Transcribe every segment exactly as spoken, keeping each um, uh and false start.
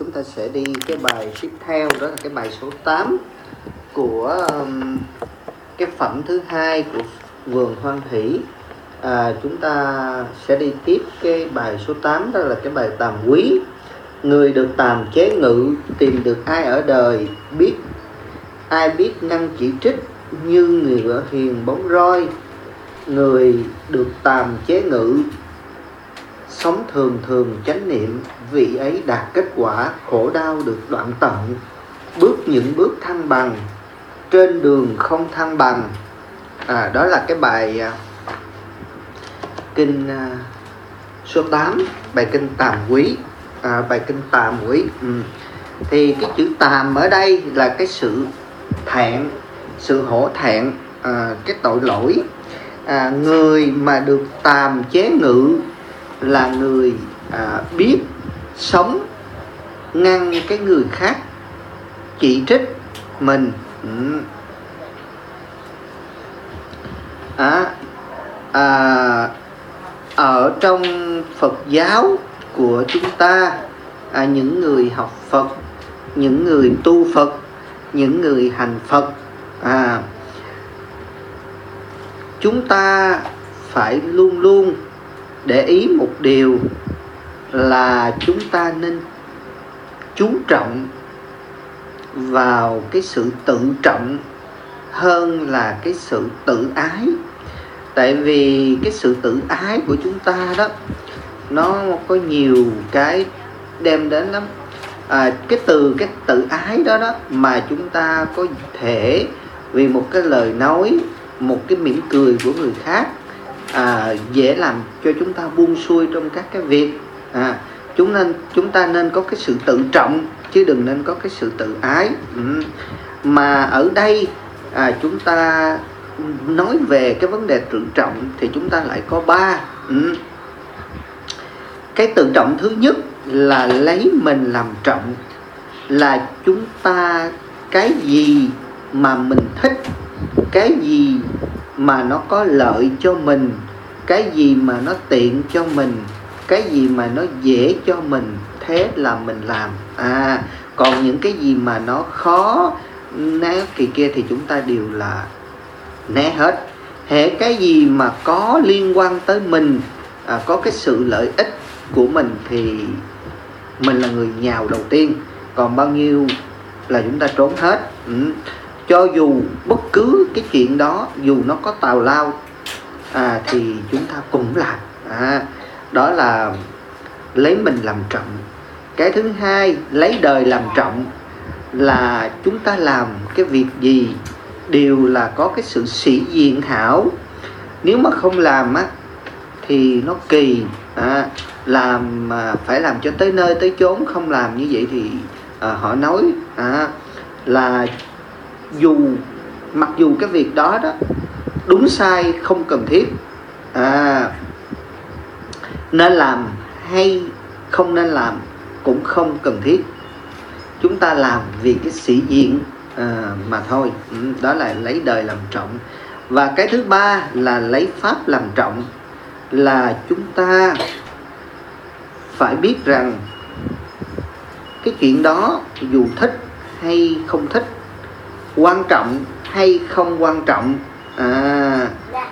chúng ta sẽ đi cái bài tiếp theo, đó là cái bài số tám của um, cái phẩm thứ hai của vườn Hoan Hỷ. À, chúng ta sẽ đi tiếp cái bài số tám, đó là cái bài tàm quý. Người được tàm chế ngự, tìm được ai ở đời, biết ai biết ngăn chỉ trích, như ngựa hiền bóng roi. Người được tàm chế ngự, sống thường thường chánh niệm, vị ấy đạt kết quả, khổ đau được đoạn tận, bước những bước thăng bằng, trên đường không thăng bằng. À, đó là cái bài uh, kinh uh, số tám, bài kinh tàm quý, à, bài kinh tàm quý. Ừ. Thì cái chữ tàm ở đây là cái sự thẹn, sự hổ thẹn, à, cái tội lỗi. À, người mà được tàm chế ngự là người à, biết sống ngăn cái người khác chỉ trích mình. Ừ. À, à, ở trong Phật giáo của chúng ta, à, những người học Phật, những người tu Phật, những người hành Phật, à, chúng ta phải luôn luôn để ý một điều là chúng ta nên chú trọng vào cái sự tự trọng hơn là cái sự tự ái. Tại vì cái sự tự ái của chúng ta đó, nó có nhiều cái đem đến lắm. À, cái từ cái tự ái đó đó mà chúng ta có thể vì một cái lời nói, một cái mỉm cười của người khác, à, dễ làm cho chúng ta buông xuôi trong các cái việc. À, chúng nên chúng ta nên có cái sự tự trọng chứ đừng nên có cái sự tự ái. Ừ. Mà ở đây à, chúng ta nói về cái vấn đề tự trọng thì chúng ta lại có ba. Ừ. Cái tự trọng thứ nhất là lấy mình làm trọng, là chúng ta cái gì mà mình thích, cái gì mà nó có lợi cho mình, cái gì mà nó tiện cho mình, cái gì mà nó dễ cho mình, thế là mình làm. À, còn những cái gì mà nó khó né kỳ kia thì chúng ta đều là né hết. Hễ cái gì mà có liên quan tới mình, à, có cái sự lợi ích của mình thì mình là người nhào đầu tiên, còn bao nhiêu là chúng ta trốn hết. Ừ. Cho dù bất cứ cái chuyện đó, dù nó có tào lao, à, thì chúng ta cũng làm. À, đó là lấy mình làm trọng. Cái thứ hai, lấy đời làm trọng, là chúng ta làm cái việc gì đều là có cái sự sĩ diện hảo. Nếu mà không làm á thì nó kỳ. À, làm mà phải làm cho tới nơi tới chốn, không làm như vậy thì à, họ nói à, là dù mặc dù cái việc đó đó đúng sai không cần thiết, à, nên làm hay không nên làm cũng không cần thiết. Chúng ta làm vì cái sĩ diện à, mà thôi. Ừ, đó là lấy đời làm trọng. Và cái thứ ba là lấy pháp làm trọng, là chúng ta phải biết rằng cái chuyện đó dù thích hay không thích, quan trọng hay không quan trọng, à,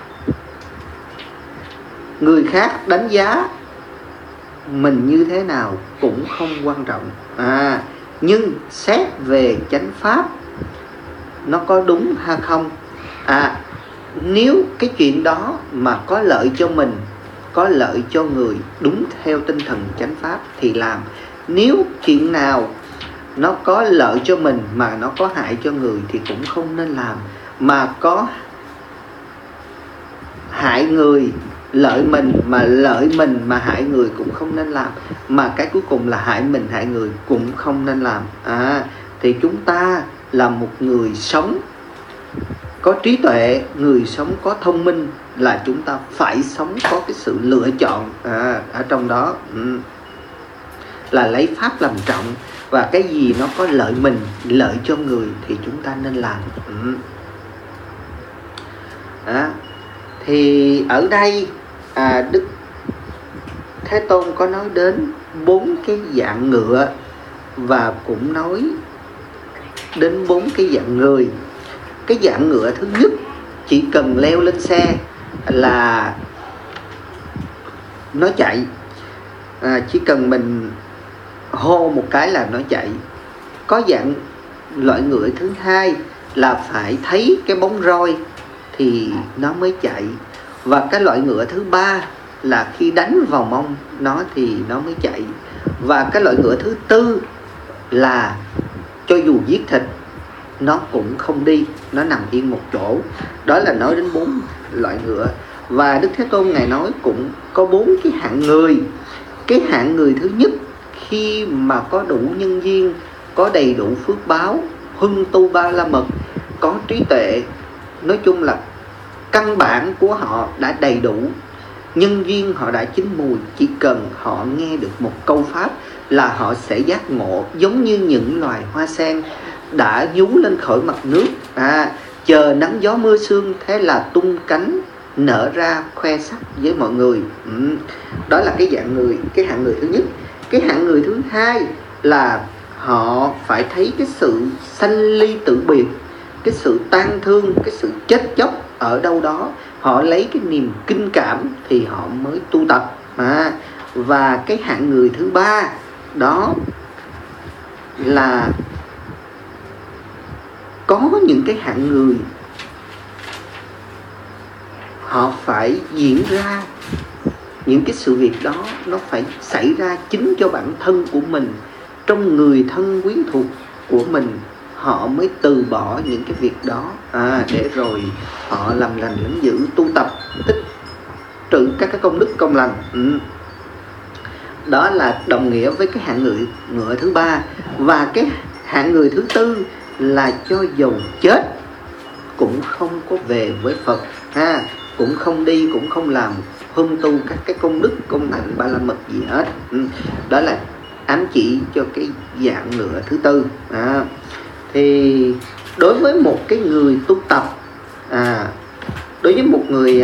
người khác đánh giá mình như thế nào cũng không quan trọng. À, nhưng xét về chánh pháp nó có đúng hay không, à, nếu cái chuyện đó mà có lợi cho mình, có lợi cho người, đúng theo tinh thần chánh pháp thì làm. Nếu chuyện nào nó có lợi cho mình mà nó có hại cho người thì cũng không nên làm. Mà có hại người, lợi mình mà lợi mình mà hại người cũng không nên làm. Mà cái cuối cùng là hại mình hại người cũng không nên làm. À, thì chúng ta là một người sống có trí tuệ, người sống có thông minh, là chúng ta phải sống có cái sự lựa chọn à, ở trong đó. Ừ. Là lấy pháp làm trọng, và cái gì nó có lợi mình, lợi cho người thì chúng ta nên làm. Ừ. À, thì ở đây à, Đức Thế Tôn có nói đến bốn cái dạng ngựa và cũng nói đến bốn cái dạng người. Cái dạng ngựa thứ nhất, chỉ cần leo lên xe là nó chạy, à, chỉ cần mình hô một cái là nó chạy. Có dạng loại ngựa thứ hai là phải thấy cái bóng roi thì nó mới chạy. Và cái loại ngựa thứ ba là khi đánh vào mông nó thì nó mới chạy. Và cái loại ngựa thứ tư là cho dù giết thịt nó cũng không đi, nó nằm yên một chỗ. Đó là nói đến bốn loại ngựa. Và Đức Thế Tôn Ngài nói cũng có bốn cái hạng người. Cái hạng người thứ nhất, khi mà có đủ nhân duyên, có đầy đủ phước báo, huân tu ba la mật, có trí tuệ, nói chung là căn bản của họ đã đầy đủ, nhân duyên họ đã chín mùi. Chỉ cần họ nghe được một câu pháp là họ sẽ giác ngộ, giống như những loài hoa sen đã nhú lên khỏi mặt nước, à, chờ nắng gió mưa sương, thế là tung cánh nở ra khoe sắc với mọi người. ừ. Đó là cái dạng người, cái hạng người thứ nhất. Cái hạng người thứ hai là họ phải thấy cái sự sanh ly tử biệt, cái sự tan thương, cái sự chết chóc ở đâu đó. Họ lấy cái niềm kinh cảm thì họ mới tu tập. à, Và cái hạng người thứ ba đó là có những cái hạng người họ phải diễn ra những cái sự việc đó, nó phải xảy ra chính cho bản thân của mình, trong người thân quyến thuộc của mình, họ mới từ bỏ những cái việc đó, à, để rồi họ làm lành lĩnh dữ, tu tập, tích trữ các cái công đức công lành. ừ. Đó là đồng nghĩa với cái hạng người ngựa thứ ba. Và cái hạng người thứ tư là cho dầu chết cũng không có về với Phật, ha, cũng không đi, cũng không làm huân tu các cái công đức công hạnh ba la mật gì hết. ừ. Đó là ám chỉ cho cái dạng ngựa thứ tư. à, Thì đối với một cái người tu tập, à, đối với một người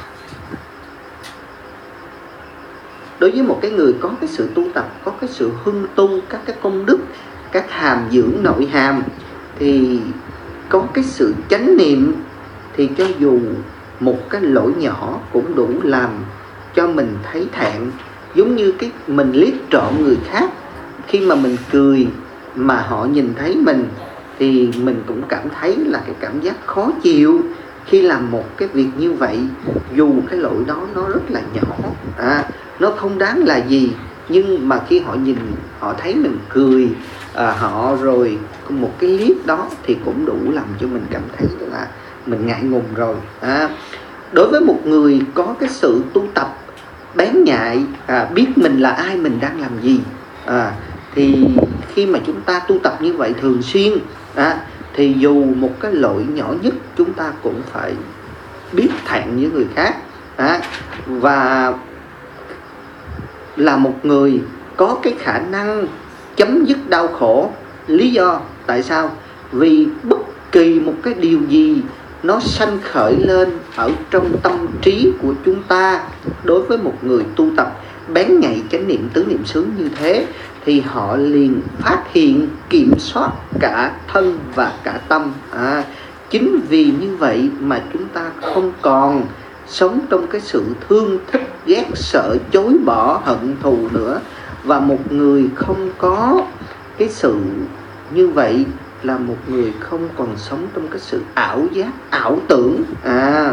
đối với một cái người có cái sự tu tập, có cái sự huân tu các cái công đức, các hàm dưỡng nội hàm, thì có cái sự chánh niệm, thì cho dù một cái lỗi nhỏ cũng đủ làm cho mình thấy thẹn. Giống như cái mình liếc trộm người khác, khi mà mình cười mà họ nhìn thấy mình thì mình cũng cảm thấy là cái cảm giác khó chịu khi làm một cái việc như vậy. Dù cái lỗi đó nó rất là nhỏ, à, nó không đáng là gì, nhưng mà khi họ nhìn, họ thấy mình cười, à, họ rồi một cái liếc đó thì cũng đủ làm cho mình cảm thấy là mình ngại ngùng rồi. à, Đối với một người có cái sự tu tập bén nhạy, à, biết mình là ai, mình đang làm gì, à, thì khi mà chúng ta tu tập như vậy thường xuyên, à, thì dù một cái lỗi nhỏ nhất chúng ta cũng phải biết thẹn với người khác, à, và là một người có cái khả năng chấm dứt đau khổ. Lý do tại sao? Vì bất kỳ một cái điều gì nó sanh khởi lên ở trong tâm trí của chúng ta, đối với một người tu tập bén nhạy chánh niệm tứ niệm xứ như thế, thì họ liền phát hiện, kiểm soát cả thân và cả tâm. à, Chính vì như vậy mà chúng ta không còn sống trong cái sự thương thích, ghét sợ, chối bỏ, hận thù nữa. Và một người không có cái sự như vậy là một người không còn sống trong cái sự ảo giác, ảo tưởng. à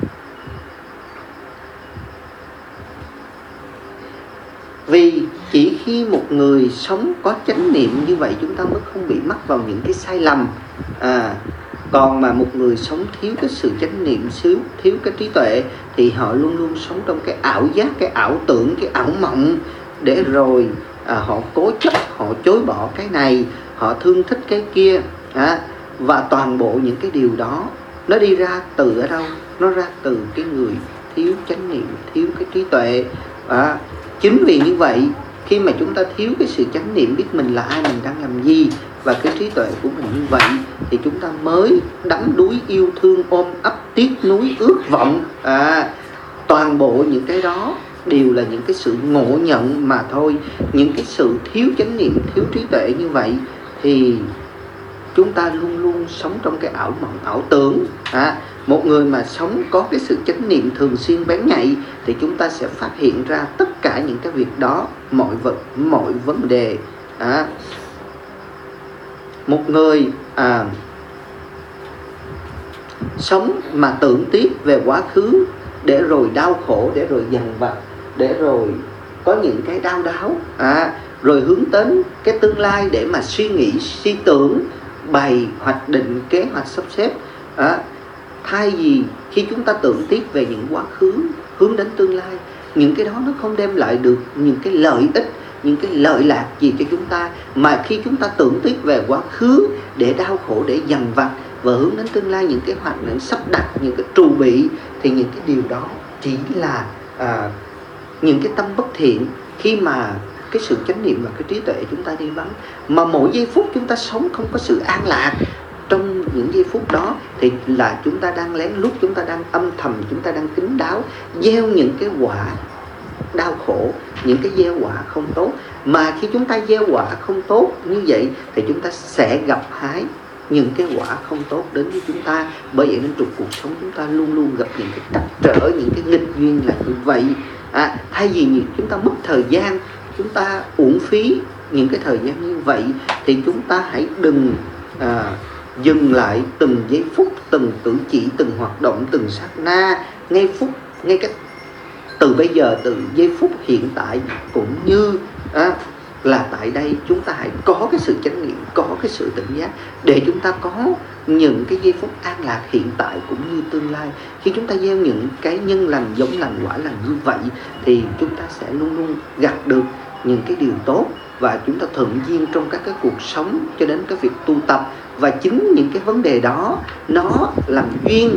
Vì chỉ khi một người sống có chánh niệm như vậy, chúng ta mới không bị mắc vào những cái sai lầm. à Còn mà một người sống thiếu cái sự chánh niệm, thiếu, thiếu cái trí tuệ, thì họ luôn luôn sống trong cái ảo giác, cái ảo tưởng, cái ảo mộng, để rồi à, họ cố chấp, họ chối bỏ cái này, họ thương thích cái kia. à, Và toàn bộ những cái điều đó nó đi ra từ ở đâu? Nó ra từ cái người thiếu chánh niệm, thiếu cái trí tuệ. à, Chính vì như vậy, khi mà chúng ta thiếu cái sự chánh niệm, biết mình là ai, mình đang làm gì, và cái trí tuệ của mình như vậy, thì chúng ta mới đắm đuối yêu thương, ôm ấp tiếc nuối ước vọng. à, Toàn bộ những cái đó đều là những cái sự ngộ nhận mà thôi. Những cái sự thiếu chánh niệm, thiếu trí tuệ như vậy thì chúng ta luôn luôn sống trong cái ảo mộng, ảo tưởng. à, Một người mà sống có cái sự chánh niệm thường xuyên bén nhạy thì chúng ta sẽ phát hiện ra tất cả những cái việc đó, mọi vật, mọi vấn đề. à, Một người à, sống mà tưởng tiếc về quá khứ, để rồi đau khổ, để rồi dằn vặt, để rồi có những cái đau đáu, à, rồi hướng đến cái tương lai để mà suy nghĩ, suy tưởng, bày, hoạch định, kế hoạch, sắp xếp. à, Thay vì khi chúng ta tưởng tiếc về những quá khứ, hướng đến tương lai, những cái đó nó không đem lại được những cái lợi ích, những cái lợi lạc gì cho chúng ta. Mà khi chúng ta tưởng tiếc về quá khứ để đau khổ, để dằn vặt, và hướng đến tương lai, những cái hoạch định, sắp đặt, những cái trù bị, thì những cái điều đó chỉ là à, những cái tâm bất thiện. Khi mà cái sự chánh niệm và cái trí tuệ chúng ta đi vắng, mà mỗi giây phút chúng ta sống không có sự an lạc, trong những giây phút đó thì là chúng ta đang lén lút, chúng ta đang âm thầm, chúng ta đang kín đáo gieo những cái quả đau khổ, những cái gieo quả không tốt. Mà khi chúng ta gieo quả không tốt như vậy thì chúng ta sẽ gặp hái những cái quả không tốt đến với chúng ta. Bởi vậy nên trong cuộc sống chúng ta luôn luôn gặp những cái trắc trở, những cái nghịch duyên là như vậy. à, Thay vì chúng ta mất thời gian, chúng ta uổng phí những cái thời gian như vậy, thì chúng ta hãy đừng à, dừng lại từng giây phút, từng cử chỉ, từng hoạt động, từng sát na, ngay phút, ngay cái từ bây giờ, từ giây phút hiện tại, cũng như à, là tại đây chúng ta hãy có cái sự chánh niệm, có cái sự tỉnh giác, để chúng ta có những cái giây phút an lạc hiện tại cũng như tương lai. Khi chúng ta gieo những cái nhân lành, giống lành, quả lành như vậy thì chúng ta sẽ luôn luôn gặt được những cái điều tốt, và chúng ta thuận duyên trong các cái cuộc sống cho đến cái việc tu tập. Và chính những cái vấn đề đó nó làm duyên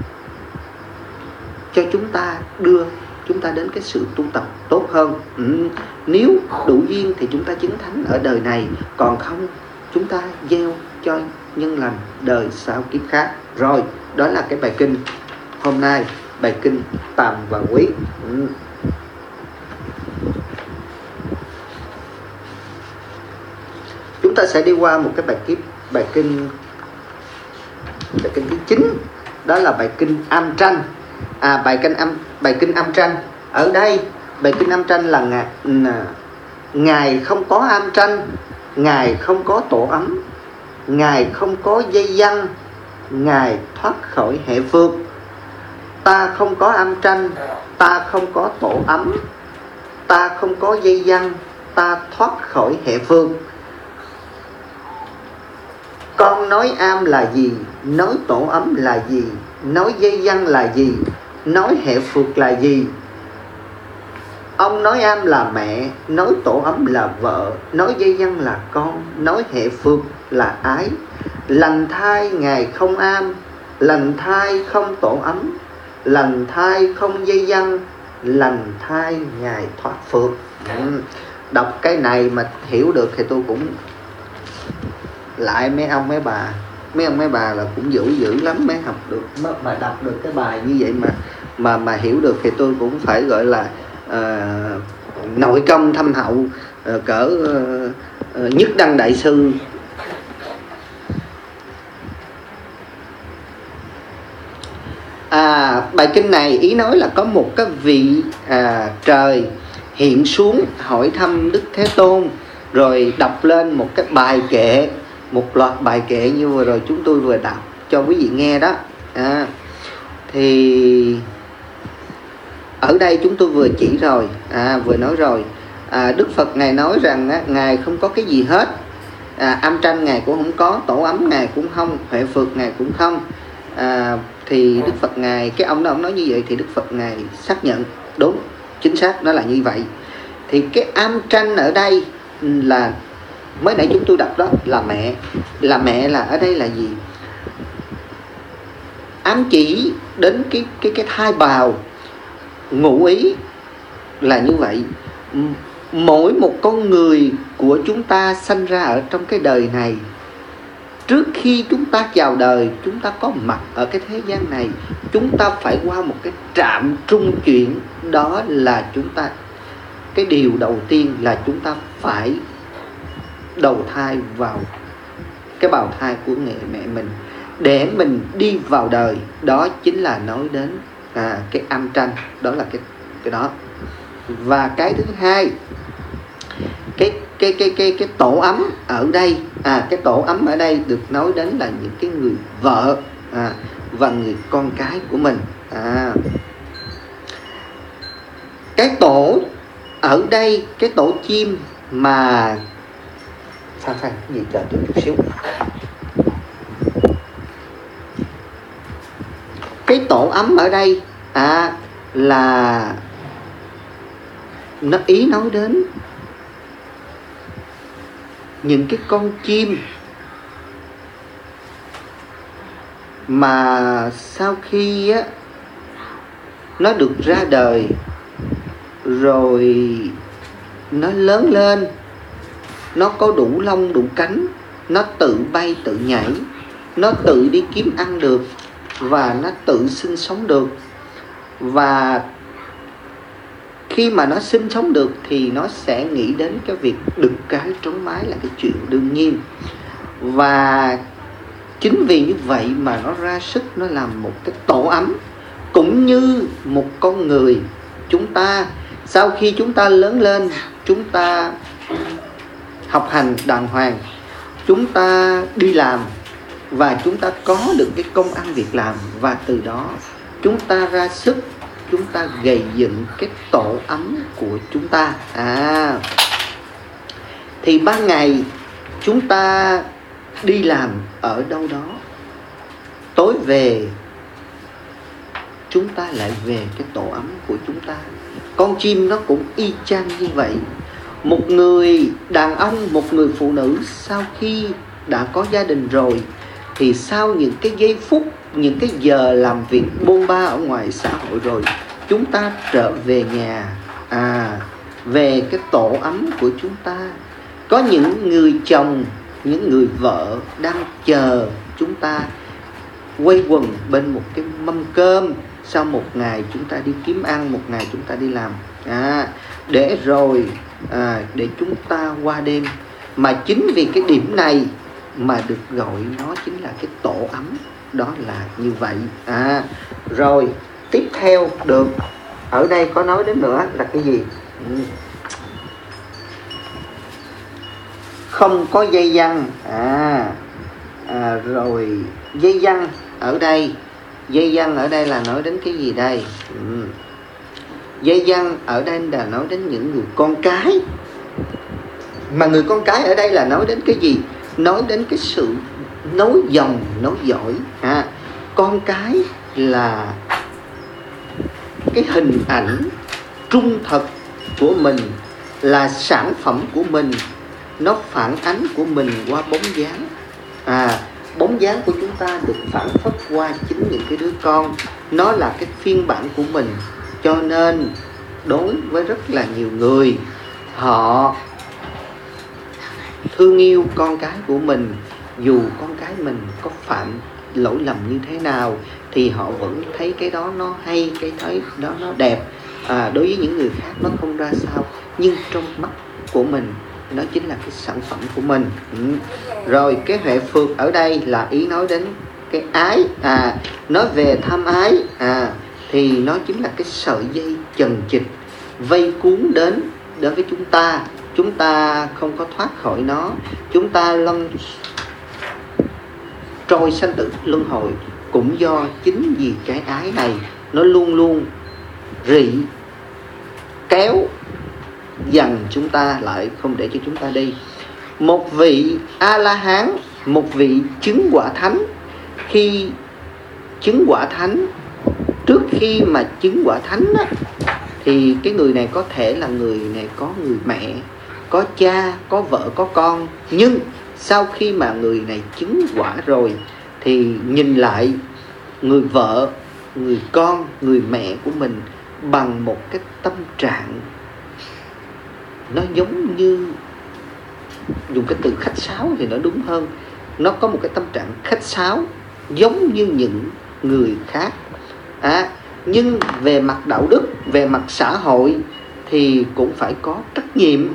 cho chúng ta, đưa chúng ta đến cái sự tu tập tốt hơn. ừ. Nếu đủ duyên thì chúng ta chứng thánh ở đời này, còn không chúng ta gieo cho nhân lành đời sau kiếp khác. Rồi, đó là cái bài kinh hôm nay, bài kinh Tàm và Quý. ừ. Chúng ta sẽ đi qua một cái bài kiếp, bài kinh bài kinh thứ chín, đó là bài kinh Am Tranh. À, bài kinh âm bài kinh Am Tranh. Ở đây bài kinh Am Tranh là ngài, ngài không có am tranh, ngài không có tổ ấm, ngài không có dây dăng, ngài thoát khỏi hệ phược. Ta không có am tranh, ta không có tổ ấm, ta không có dây dăng, ta thoát khỏi hệ phược. Con nói am là gì? Nói tổ ấm là gì? Nói dây dăng là gì? Nói hệ phược là gì? Ông nói am là mẹ, nói tổ ấm là vợ, nói dây dăng là con, nói hệ phược là ái. Lành thai ngài không am, lành thai không tổ ấm, lành thai không dây dăng, lành thai ngài thoát phược. Đọc cái này mà hiểu được thì tôi cũng lại mấy ông mấy bà mấy ông mấy bà là cũng dữ dữ lắm mới học được, mà đọc được cái bài như vậy mà mà mà hiểu được thì tôi cũng phải gọi là uh, nội công thâm hậu, uh, cỡ uh, uh, nhất đăng đại sư. À, bài kinh này ý nói là có một cái vị à, trời hiện xuống hỏi thăm Đức Thế Tôn, rồi đọc lên một cái bài kệ, một loạt bài kệ như vừa rồi chúng tôi vừa đọc cho quý vị nghe đó. à, Thì ở đây chúng tôi vừa chỉ rồi, à, vừa nói rồi, à, Đức Phật Ngài nói rằng á, Ngài không có cái gì hết, à, am tranh Ngài cũng không có, tổ ấm Ngài cũng không, huệ phược Ngài cũng không. à, Thì Đức Phật Ngài, cái ông đó ông nói như vậy thì Đức Phật Ngài xác nhận đúng, chính xác nó là như vậy. Thì cái am tranh ở đây là mới nãy chúng tôi đọc đó là mẹ. Là mẹ là ở đây là gì? Ám chỉ đến cái cái cái thai bào ngụ ý là như vậy. Mỗi một con người của chúng ta sanh ra ở trong cái đời này Trước khi chúng ta chào đời, chúng ta có mặt ở cái thế gian này, chúng ta phải qua một cái trạm trung chuyển. Đó là chúng ta, cái điều đầu tiên là chúng ta phải đầu thai vào cái bào thai của mẹ mẹ mình để mình đi vào đời. Đó chính là nói đến à, cái âm tranh. Đó là cái cái đó. Và cái thứ hai, cái cái cái cái cái tổ ấm ở đây, à cái tổ ấm ở đây được nói đến là những cái người vợ à, và người con cái của mình. À, cái tổ ở đây, cái tổ chim mà Phan Phan cái gì chờ tôi chút xíu. Cái tổ ấm ở đây à, là nó ý nói đến những cái con chim mà sau khi á, nó được ra đời rồi nó lớn lên, nó có đủ lông đủ cánh, nó tự bay tự nhảy, nó tự đi kiếm ăn được và nó tự sinh sống được. Và khi mà nó sinh sống được thì nó sẽ nghĩ đến cái việc đực cái trống mái là cái chuyện đương nhiên. Và chính vì như vậy mà nó ra sức, nó làm một cái tổ ấm. Cũng như một con người, chúng ta sau khi chúng ta lớn lên, chúng ta học hành đàng hoàng, chúng ta đi làm và chúng ta có được cái công ăn việc làm, và từ đó chúng ta ra sức, chúng ta gây dựng cái tổ ấm của chúng ta. À, thì ban ngày chúng ta đi làm ở đâu đó, tối về chúng ta lại về cái tổ ấm của chúng ta. Con chim nó cũng y chang như vậy. Một người đàn ông, một người phụ nữ sau khi đã có gia đình rồi, thì sau những cái giây phút, những cái giờ làm việc bôn ba ở ngoài xã hội rồi, chúng ta trở về nhà, à, về cái tổ ấm của chúng ta. Có những người chồng, những người vợ đang chờ chúng ta quây quần bên một cái mâm cơm. Sau một ngày chúng ta đi kiếm ăn, một ngày chúng ta đi làm, à, để rồi à, để chúng ta qua đêm. Mà chính vì cái điểm này mà được gọi nó chính là cái tổ ấm. Đó là như vậy. À, rồi tiếp theo được ở đây có nói đến nữa là cái gì? Ừ. Không có dây văng. À, à rồi dây văng ở đây, dây văng ở đây là nói đến cái gì đây? Ừ. Dây văng ở đây là nói đến những người con cái. Mà người con cái ở đây là nói đến cái gì? Nói đến cái sự nối dòng, nối dõi. À, con cái là cái hình ảnh trung thực của mình, là sản phẩm của mình, nó phản ánh của mình qua bóng dáng. À, bóng dáng của chúng ta được phản phất qua chính những cái đứa con. Nó là cái phiên bản của mình. Cho nên đối với rất là nhiều người, họ thương yêu con cái của mình, dù con cái mình có phạm lỗi lầm như thế nào thì họ vẫn thấy cái đó nó hay, cái thấy đó nó đẹp. À, đối với những người khác nó không ra sao, nhưng trong mắt của mình nó chính là cái sản phẩm của mình. Ừ. Rồi cái huệ phược ở đây là ý nói đến cái ái. À, nói về tham ái, à, thì nó chính là cái sợi dây chằng chịt vây cuốn đến đối với chúng ta. Chúng ta không có thoát khỏi nó. Chúng ta lăn trôi sanh tử luân hồi cũng do chính vì cái ái này. Nó luôn luôn rỉ kéo dần chúng ta lại, không để cho chúng ta đi. Một vị A-la-hán, một vị chứng quả thánh, khi chứng quả thánh, trước khi mà chứng quả thánh á, thì cái người này có thể là người này có người mẹ, có cha, có vợ, có con. Nhưng sau khi mà người này chứng quả rồi thì nhìn lại người vợ, người con, người mẹ của mình bằng một cái tâm trạng nó giống như, dùng cái từ khách sáo thì nó đúng hơn, nó có một cái tâm trạng khách sáo giống như những người khác. À, nhưng về mặt đạo đức, về mặt xã hội thì cũng phải có trách nhiệm.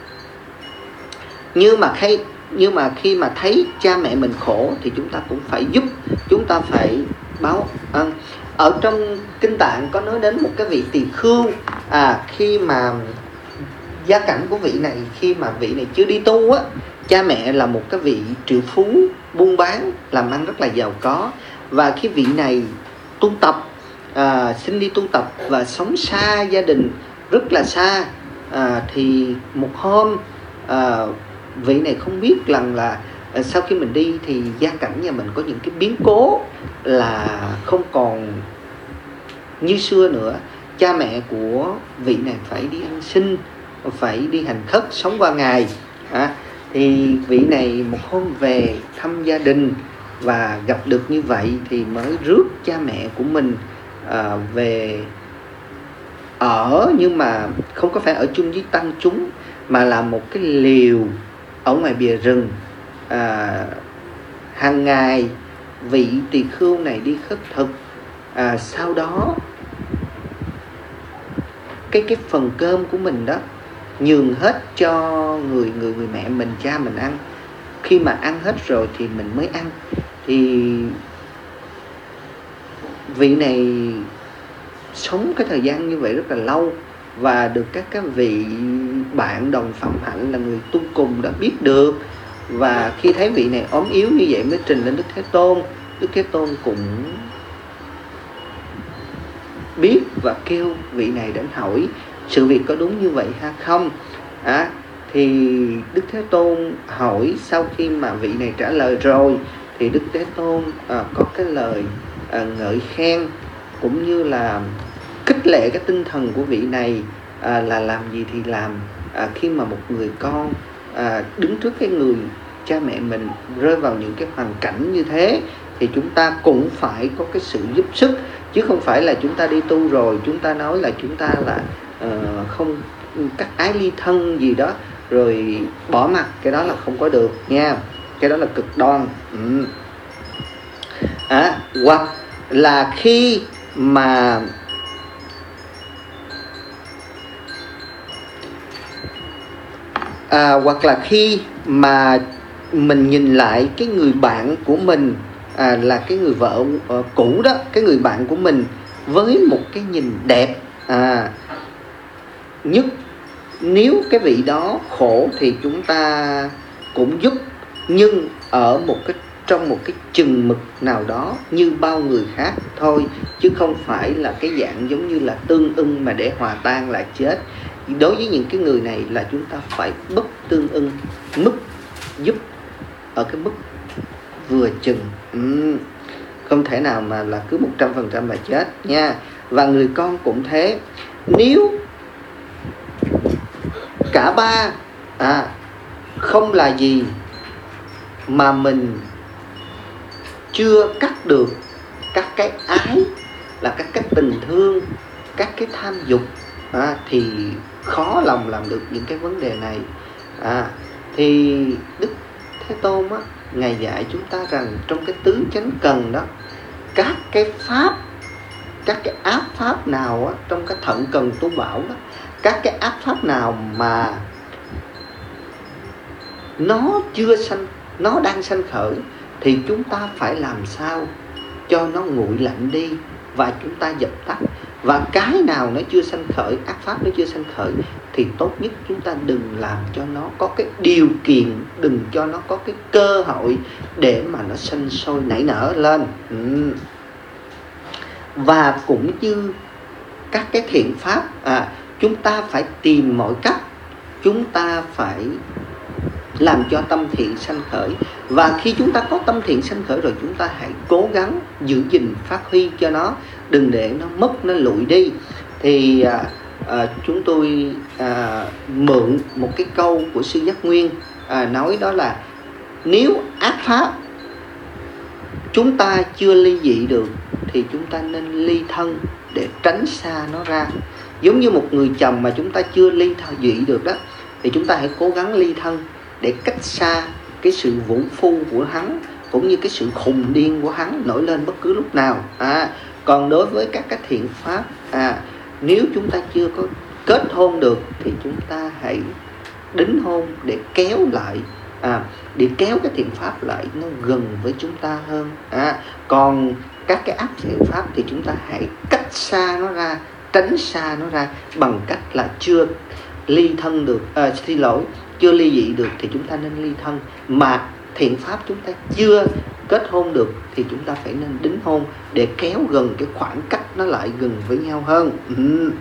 Nhưng mà khi, nhưng mà khi mà thấy cha mẹ mình khổ thì chúng ta cũng phải giúp, chúng ta phải báo ân. Ở trong Kinh Tạng có nói đến một cái vị tỳ khưu, à, khi mà gia cảnh của vị này, khi mà vị này chưa đi tu á, cha mẹ là một cái vị triệu phú buôn bán, làm ăn rất là giàu có. Và khi vị này tu tập, à, xin đi tu tập và sống xa gia đình, rất là xa, à, thì một hôm à, vị này không biết rằng là à, sau khi mình đi thì gia cảnh nhà mình có những cái biến cố là không còn như xưa nữa. Cha mẹ của vị này phải đi ăn xin, phải đi hành khất sống qua ngày. à, Thì vị này một hôm về thăm gia đình và gặp được như vậy thì mới rước cha mẹ của mình à, về ở, nhưng mà không có phải ở chung với tăng chúng, mà là một cái liều ở ngoài bìa rừng. à, Hàng ngày vị tỳ khưu này đi khất thực, à, sau đó cái cái phần cơm của mình đó nhường hết cho người người người mẹ mình, cha mình ăn. Khi mà ăn hết rồi thì mình mới ăn. Thì vị này sống cái thời gian như vậy rất là lâu, và được các cái vị bạn đồng phạm hạnh là người tu cùng đã biết được. Và khi thấy vị này ốm yếu như vậy mới trình lên Đức Thế Tôn. Đức Thế Tôn cũng biết và kêu vị này đến hỏi sự việc có đúng như vậy hay không. à, Thì Đức Thế Tôn hỏi, sau khi mà vị này trả lời rồi thì Đức Thế Tôn à, có cái lời à, ngợi khen, cũng như là khích lệ cái tinh thần của vị này, à, là làm gì thì làm. à, Khi mà một người con à, đứng trước cái người cha mẹ mình rơi vào những cái hoàn cảnh như thế thì chúng ta cũng phải có cái sự giúp sức, chứ không phải là chúng ta đi tu rồi chúng ta nói là chúng ta là uh, không cắt ái ly thân gì đó rồi bỏ mặc. Cái đó là không có được nha, cái đó là cực đoan. ừ. à, Hoặc là khi mà à, hoặc là khi mà mình nhìn lại cái người bạn của mình, à, là cái người vợ uh, cũ đó, cái người bạn của mình với một cái nhìn đẹp. à, Nhất nếu cái vị đó khổ thì chúng ta cũng giúp, nhưng ở một cái trong một cái chừng mực nào đó như bao người khác thôi, chứ không phải là cái dạng giống như là tương ưng mà để hòa tan là chết. Đối với những cái người này là chúng ta phải bất tương ưng, mức giúp ở cái mức vừa chừng. ừ. Không thể nào mà là cứ một trăm phần trăm là chết nha. Và người con cũng thế. Nếu cả ba à, không là gì mà mình chưa cắt được các cái ái, là các cái tình thương, các cái tham dục, à, thì khó lòng làm được những cái vấn đề này. à, Thì Đức Thế Tôn á, Ngài dạy chúng ta rằng trong cái tứ chánh cần đó, các cái pháp, các cái áp pháp nào á, trong cái thận cần tu bảo đó, các cái áp pháp nào mà nó chưa sanh, nó đang sanh khởi thì chúng ta phải làm sao cho nó nguội lạnh đi và chúng ta dập tắt. Và cái nào nó chưa sanh khởi, ác pháp nó chưa sanh khởi, thì tốt nhất chúng ta đừng làm cho nó có cái điều kiện, đừng cho nó có cái cơ hội để mà nó sanh sôi nảy nở lên. ừ. Và cũng như các cái thiện pháp, à, chúng ta phải tìm mọi cách, chúng ta phải làm cho tâm thiện sanh khởi. Và khi chúng ta có tâm thiện sanh khởi rồi, chúng ta hãy cố gắng giữ gìn, phát huy cho nó, đừng để nó mất, nó lụi đi. Thì à, à, chúng tôi à, mượn một cái câu của sư Giác Nguyên, à, nói đó là nếu ác pháp chúng ta chưa ly dị được thì chúng ta nên ly thân để tránh xa nó ra. Giống như một người chồng mà chúng ta chưa ly dị được đó, thì chúng ta hãy cố gắng ly thân để cách xa cái sự vũ phu của hắn cũng như cái sự khùng điên của hắn nổi lên bất cứ lúc nào. À, còn đối với các cái thiện pháp, à, nếu chúng ta chưa có kết hôn được thì chúng ta hãy đính hôn để kéo lại, à, để kéo cái thiện pháp lại nó gần với chúng ta hơn. À, còn các cái ác thiện pháp thì chúng ta hãy cách xa nó ra, tránh xa nó ra bằng cách là chưa ly thân được, à, xin lỗi, chưa ly dị được thì chúng ta nên ly thân, mà thiện pháp chúng ta chưa kết hôn được thì chúng ta phải nên đính hôn để kéo gần cái khoảng cách nó lại gần với nhau hơn. Ừ.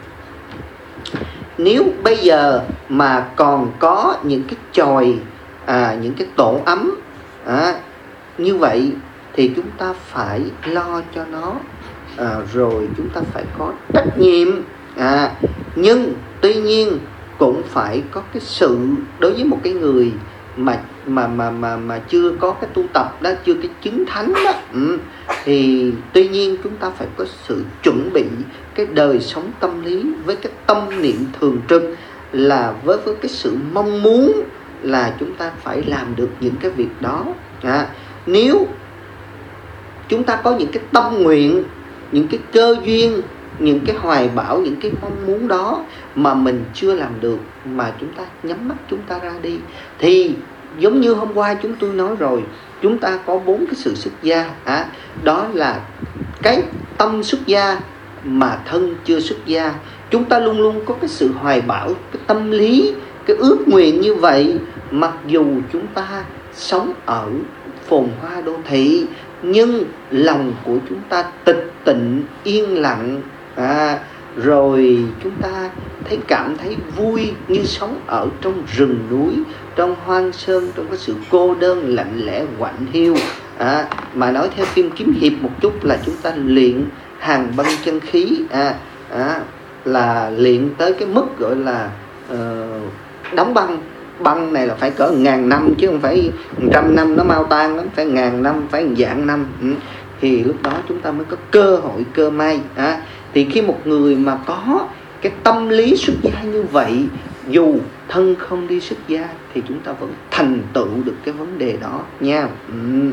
Nếu bây giờ mà còn có những cái chòi, à, những cái tổ ấm, à, như vậy thì chúng ta phải lo cho nó, à, rồi chúng ta phải có trách nhiệm. À, nhưng tuy nhiên cũng phải có cái sự, đối với một cái người mà mà mà mà mà chưa có cái tu tập đó, chưa cái chứng thánh đó, ừ, thì tuy nhiên chúng ta phải có sự chuẩn bị cái đời sống tâm lý với cái tâm niệm thường trực, là với với cái sự mong muốn là chúng ta phải làm được những cái việc đó. À, nếu chúng ta có những cái tâm nguyện, những cái cơ duyên, những cái hoài bão, những cái mong muốn đó mà mình chưa làm được, mà chúng ta nhắm mắt chúng ta ra đi, thì giống như hôm qua chúng tôi nói rồi, chúng ta có bốn cái sự xuất gia. À, đó là cái tâm xuất gia mà thân chưa xuất gia. Chúng ta luôn luôn có cái sự hoài bão, cái tâm lý, cái ước nguyện như vậy, mặc dù chúng ta sống ở phồn hoa đô thị, nhưng lòng của chúng ta tịch tịnh, yên lặng, à, rồi chúng ta thấy cảm thấy vui như sống ở trong rừng núi, trong hoang sơn, trong cái sự cô đơn lạnh lẽ quạnh hiu. À, mà nói theo phim kiếm hiệp một chút là chúng ta luyện hàng băng chân khí, à, à, là luyện tới cái mức gọi là uh, đóng băng. Băng này là phải cỡ ngàn năm chứ không phải trăm năm nó mau tan lắm, phải ngàn năm, phải vạn năm. Ừ. Thì lúc đó chúng ta mới có cơ hội, cơ may. À, thì khi một người mà có cái tâm lý xuất gia như vậy, dù thân không đi xuất gia thì chúng ta vẫn thành tựu được cái vấn đề đó nha. Ừ.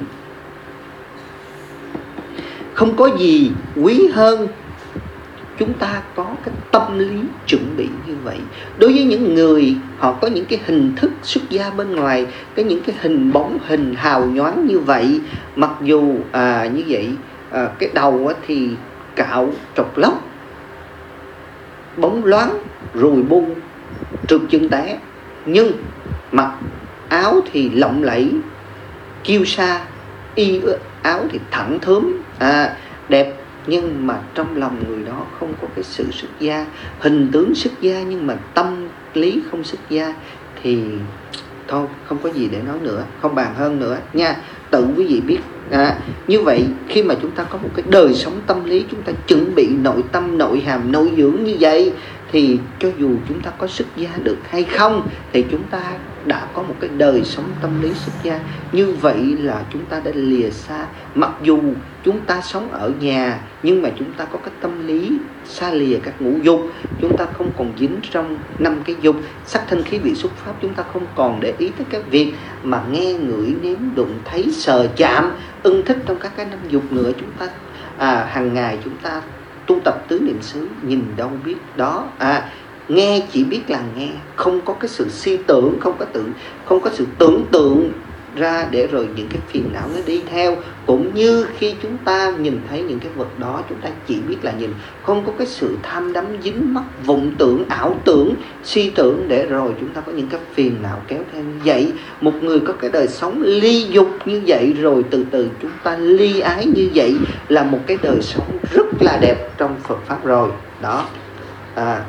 Không có gì quý hơn chúng ta có cái tâm lý chuẩn bị như vậy. Đối với những người họ có những cái hình thức xuất gia bên ngoài, cái những cái hình bóng, hình hào nhoáng như vậy, mặc dù à, như vậy à, cái đầu thì cạo trọc lóc, bóng loáng, rùi bung, trượt chân té, nhưng mặc áo thì lộng lẫy, kiêu sa, y áo thì thẳng thớm, à, đẹp, nhưng mà trong lòng người đó không có cái sự xuất gia. Hình tướng xuất gia nhưng mà tâm lý không xuất gia thì thôi, không có gì để nói nữa, không bàn hơn nữa nha. Tự quý vị biết. À, như vậy khi mà chúng ta có một cái đời sống tâm lý, chúng ta chuẩn bị nội tâm, nội hàm, nội dưỡng như vậy, thì cho dù chúng ta có xuất gia được hay không thì chúng ta đã có một cái đời sống tâm lý xuất gia. Như vậy là chúng ta đã lìa xa. Mặc dù chúng ta sống ở nhà, nhưng mà chúng ta có cái tâm lý xa lìa các ngũ dục. Chúng ta không còn dính trong năm cái dục sắc thanh khí vị xúc pháp. Chúng ta không còn để ý tới cái việc mà nghe, ngửi, nếm, đụng, thấy, sờ, chạm, ưng thích trong các cái năm dục nữa. Chúng ta à, hàng ngày chúng ta tu tập tứ niệm xứ, nhìn đâu biết đó. À, nghe chỉ biết là nghe, không có cái sự suy tưởng, không có tưởng, không có sự tưởng tượng ra để rồi những cái phiền não nó đi theo. Cũng như khi chúng ta nhìn thấy những cái vật đó, chúng ta chỉ biết là nhìn, không có cái sự tham đắm dính mắc, vọng tưởng, ảo tưởng, suy tưởng để rồi chúng ta có những cái phiền não kéo theo như vậy. Một người có cái đời sống ly dục như vậy, rồi từ từ chúng ta ly ái như vậy, là một cái đời sống rất là đẹp trong Phật Pháp rồi đó. À,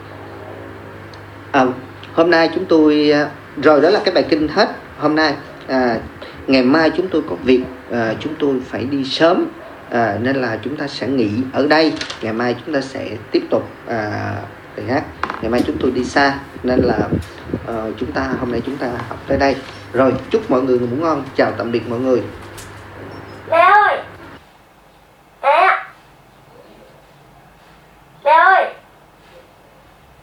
à, hôm nay chúng tôi rồi, đó là cái bài kinh hết hôm nay. À, ngày mai chúng tôi có việc, à, chúng tôi phải đi sớm, à, nên là chúng ta sẽ nghỉ ở đây. Ngày mai chúng ta sẽ tiếp tục à, bài hát. Ngày mai chúng tôi đi xa nên là à, chúng ta hôm nay chúng ta học tới đây. Rồi, chúc mọi người ngủ ngon. Chào tạm biệt mọi người. Mẹ ơi, mẹ, mẹ ơi,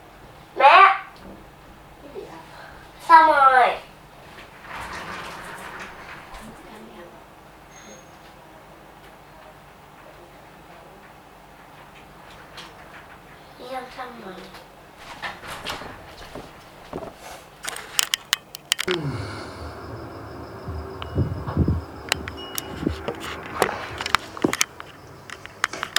mẹ, xong rồi. xong rồi.